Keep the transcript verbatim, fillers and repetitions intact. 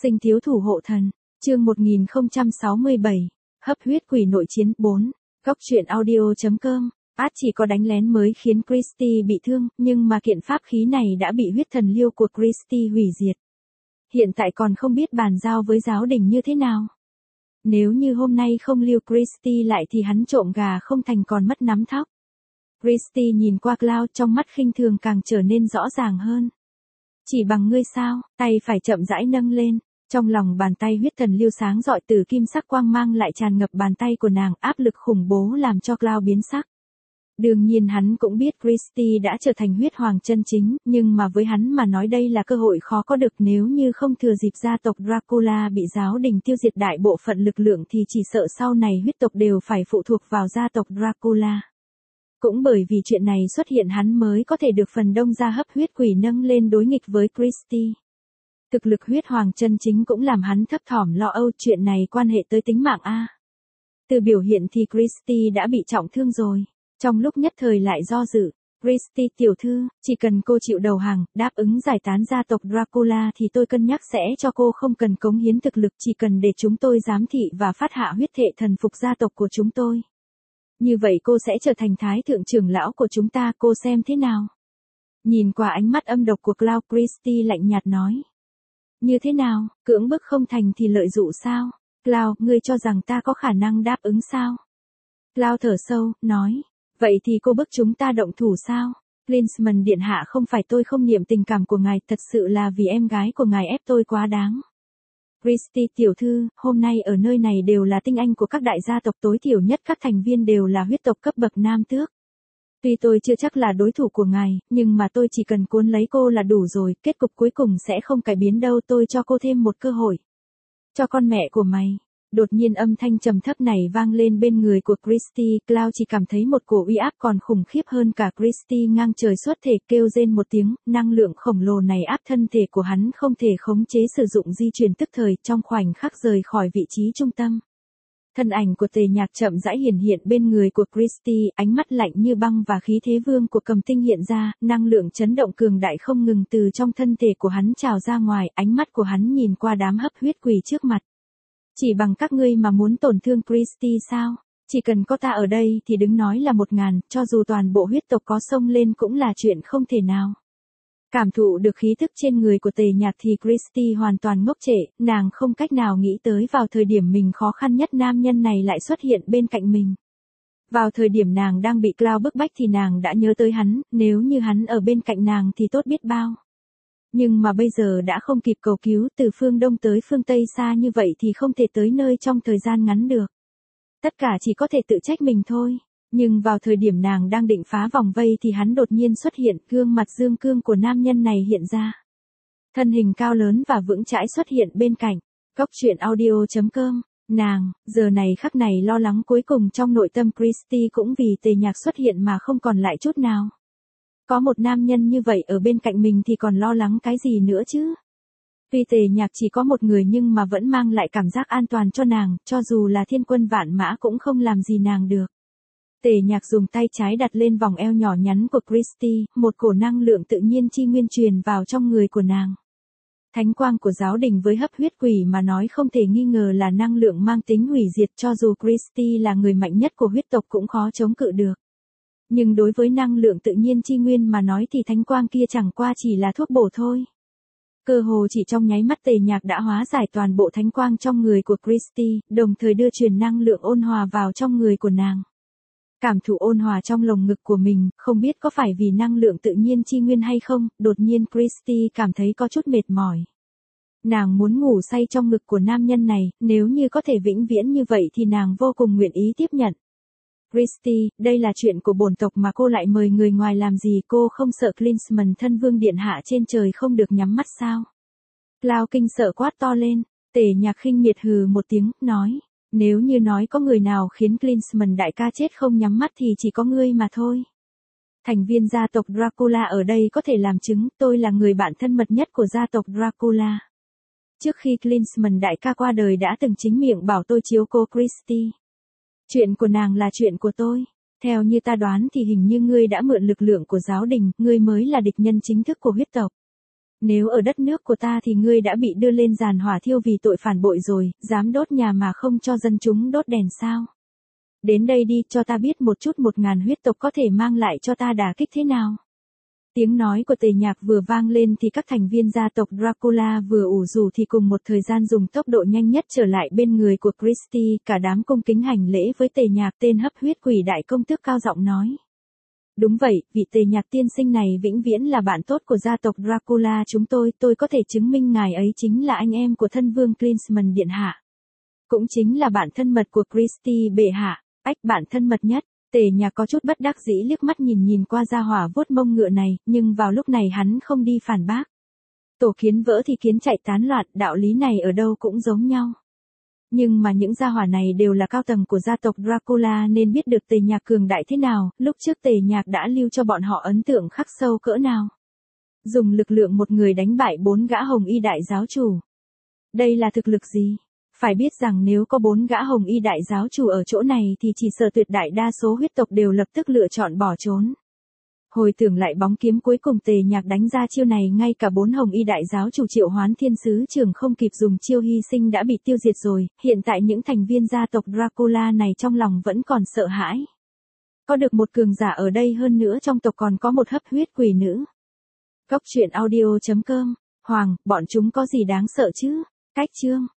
Sinh thiếu thủ hộ thần, chương một nghìn không trăm sáu mươi bảy, hấp huyết quỷ nội chiến bốn, góc truyện audio.com. Át chỉ có đánh lén mới khiến Christie bị thương, nhưng mà kiện pháp khí này đã bị huyết thần liêu của Christie hủy diệt. Hiện tại còn không biết bàn giao với giáo đình như thế nào. Nếu như hôm nay không lưu Christie lại thì hắn trộm gà không thành còn mất nắm thóc. Christie nhìn qua Cloud, trong mắt khinh thường càng trở nên rõ ràng hơn. Chỉ bằng ngươi sao? Tay phải chậm rãi nâng lên, trong lòng bàn tay huyết thần liêu sáng rọi từ kim sắc quang mang lại tràn ngập bàn tay của nàng, áp lực khủng bố làm cho Cloud biến sắc. Đương nhiên hắn cũng biết Christie đã trở thành huyết hoàng chân chính, nhưng mà với hắn mà nói đây là cơ hội khó có được. Nếu như không thừa dịp gia tộc Dracula bị giáo đình tiêu diệt đại bộ phận lực lượng thì chỉ sợ sau này huyết tộc đều phải phụ thuộc vào gia tộc Dracula. Cũng bởi vì chuyện này xuất hiện hắn mới có thể được phần đông gia hấp huyết quỷ nâng lên đối nghịch với Christie. Thực lực huyết hoàng chân chính cũng làm hắn thấp thỏm lo âu, chuyện này quan hệ tới tính mạng a. Từ biểu hiện thì Christie đã bị trọng thương rồi. Trong lúc nhất thời lại do dự, Christie tiểu thư, chỉ cần cô chịu đầu hàng, đáp ứng giải tán gia tộc Dracula thì tôi cân nhắc sẽ cho cô không cần cống hiến thực lực, chỉ cần để chúng tôi giám thị và phát hạ huyết thệ thần phục gia tộc của chúng tôi. Như vậy cô sẽ trở thành thái thượng trưởng lão của chúng ta, cô xem thế nào? Nhìn qua ánh mắt âm độc của Cloud, Christie lạnh nhạt nói. Như thế nào, cưỡng bức không thành thì lợi dụ sao? Cloud, ngươi cho rằng ta có khả năng đáp ứng sao? Cloud thở sâu, nói. Vậy thì cô bức chúng ta động thủ sao? Klinsmann điện hạ, không phải tôi không niệm tình cảm của ngài, thật sự là vì em gái của ngài ép tôi quá đáng. Christie tiểu thư, hôm nay ở nơi này đều là tinh anh của các đại gia tộc, tối thiểu nhất các thành viên đều là huyết tộc cấp bậc nam tước. Tuy tôi chưa chắc là đối thủ của ngài, nhưng mà tôi chỉ cần cuốn lấy cô là đủ rồi, kết cục cuối cùng sẽ không cải biến đâu, tôi cho cô thêm một cơ hội. Cho con mẹ của mày. Đột nhiên âm thanh trầm thấp này vang lên bên người của Christie, Cloud chỉ cảm thấy một cổ uy áp còn khủng khiếp hơn cả Christie ngang trời xuất thể, kêu rên một tiếng, năng lượng khổng lồ này áp thân thể của hắn không thể khống chế sử dụng di chuyển tức thời, trong khoảnh khắc rời khỏi vị trí trung tâm. Thân ảnh của Tề Nhạc chậm rãi hiển hiện bên người của Christie, ánh mắt lạnh như băng và khí thế vương của Cầm Tinh hiện ra, năng lượng chấn động cường đại không ngừng từ trong thân thể của hắn trào ra ngoài, ánh mắt của hắn nhìn qua đám hấp huyết quỷ trước mặt. Chỉ bằng các ngươi mà muốn tổn thương Christie sao? Chỉ cần có ta ở đây thì đứng nói là một ngàn, cho dù toàn bộ huyết tộc có xông lên cũng là chuyện không thể nào. Cảm thụ được khí thức trên người của Tề Nhạc thì Christie hoàn toàn ngốc trệ, nàng không cách nào nghĩ tới vào thời điểm mình khó khăn nhất nam nhân này lại xuất hiện bên cạnh mình. Vào thời điểm nàng đang bị Cloud bức bách thì nàng đã nhớ tới hắn, nếu như hắn ở bên cạnh nàng thì tốt biết bao. Nhưng mà bây giờ đã không kịp cầu cứu, từ phương Đông tới phương Tây xa như vậy thì không thể tới nơi trong thời gian ngắn được. Tất cả chỉ có thể tự trách mình thôi. Nhưng vào thời điểm nàng đang định phá vòng vây thì hắn đột nhiên xuất hiện, gương mặt dương cương của nam nhân này hiện ra. Thân hình cao lớn và vững chãi xuất hiện bên cạnh. Góc truyện audio.com. Nàng, giờ này khắc này lo lắng cuối cùng trong nội tâm Christie cũng vì Tề Nhạc xuất hiện mà không còn lại chút nào. Có một nam nhân như vậy ở bên cạnh mình thì còn lo lắng cái gì nữa chứ? Tuy Tề Nhạc chỉ có một người nhưng mà vẫn mang lại cảm giác an toàn cho nàng, cho dù là thiên quân vạn mã cũng không làm gì nàng được. Tề Nhạc dùng tay trái đặt lên vòng eo nhỏ nhắn của Christie, một cổ năng lượng tự nhiên chi nguyên truyền vào trong người của nàng. Thánh quang của giáo đình với hấp huyết quỷ mà nói không thể nghi ngờ là năng lượng mang tính hủy diệt, cho dù Christie là người mạnh nhất của huyết tộc cũng khó chống cự được. Nhưng đối với năng lượng tự nhiên chi nguyên mà nói thì thánh quang kia chẳng qua chỉ là thuốc bổ thôi. Cơ hồ chỉ trong nháy mắt Tề Nhạc đã hóa giải toàn bộ thánh quang trong người của Christie, đồng thời đưa truyền năng lượng ôn hòa vào trong người của nàng. Cảm thụ ôn hòa trong lồng ngực của mình, không biết có phải vì năng lượng tự nhiên chi nguyên hay không, đột nhiên Christie cảm thấy có chút mệt mỏi. Nàng muốn ngủ say trong ngực của nam nhân này, nếu như có thể vĩnh viễn như vậy thì nàng vô cùng nguyện ý tiếp nhận. Christie, đây là chuyện của bổn tộc mà cô lại mời người ngoài làm gì, cô không sợ Klinsmann thân vương điện hạ trên trời không được nhắm mắt sao? Cloud kinh sợ quát to lên, Tề Nhạc khinh miệt hừ một tiếng, nói, nếu như nói có người nào khiến Klinsmann đại ca chết không nhắm mắt thì chỉ có ngươi mà thôi. Thành viên gia tộc Dracula ở đây có thể làm chứng, tôi là người bạn thân mật nhất của gia tộc Dracula. Trước khi Klinsmann đại ca qua đời đã từng chính miệng bảo tôi chiếu cố Christie. Chuyện của nàng là chuyện của tôi. Theo như ta đoán thì hình như ngươi đã mượn lực lượng của giáo đình, ngươi mới là địch nhân chính thức của huyết tộc. Nếu ở đất nước của ta thì ngươi đã bị đưa lên giàn hỏa thiêu vì tội phản bội rồi, dám đốt nhà mà không cho dân chúng đốt đèn sao? Đến đây đi, cho ta biết một chút một ngàn huyết tộc có thể mang lại cho ta đả kích thế nào. Tiếng nói của Tề Nhạc vừa vang lên thì các thành viên gia tộc Dracula vừa ủ rủ thì cùng một thời gian dùng tốc độ nhanh nhất trở lại bên người của Christie, cả đám cung kính hành lễ với Tề Nhạc. Tên hấp huyết quỷ đại công tước cao giọng nói. Đúng vậy, vị Tề Nhạc tiên sinh này vĩnh viễn là bạn tốt của gia tộc Dracula chúng tôi, tôi có thể chứng minh ngài ấy chính là anh em của thân vương Klinsmann điện hạ. Cũng chính là bạn thân mật của Christie bệ hạ, ách bạn thân mật nhất. Tề Nhạc có chút bất đắc dĩ liếc mắt nhìn nhìn qua gia hỏa vuốt mông ngựa này, nhưng vào lúc này hắn không đi phản bác. Tổ kiến vỡ thì kiến chạy tán loạn, đạo lý này ở đâu cũng giống nhau. Nhưng mà những gia hỏa này đều là cao tầng của gia tộc Dracula nên biết được Tề Nhạc cường đại thế nào, lúc trước Tề Nhạc đã lưu cho bọn họ ấn tượng khắc sâu cỡ nào. Dùng lực lượng một người đánh bại bốn gã hồng y đại giáo chủ. Đây là thực lực gì? Phải biết rằng nếu có bốn gã hồng y đại giáo chủ ở chỗ này thì chỉ sợ tuyệt đại đa số huyết tộc đều lập tức lựa chọn bỏ trốn. Hồi tưởng lại bóng kiếm cuối cùng Tề Nhạc đánh ra chiêu này, ngay cả bốn hồng y đại giáo chủ Triệu Hoán Thiên Sứ Trưởng không kịp dùng chiêu hy sinh đã bị tiêu diệt rồi, hiện tại những thành viên gia tộc Dracula này trong lòng vẫn còn sợ hãi. Có được một cường giả ở đây, hơn nữa trong tộc còn có một hấp huyết quỷ nữ. Góc truyện audio chấm com, Hoàng, bọn chúng có gì đáng sợ chứ? Cách chương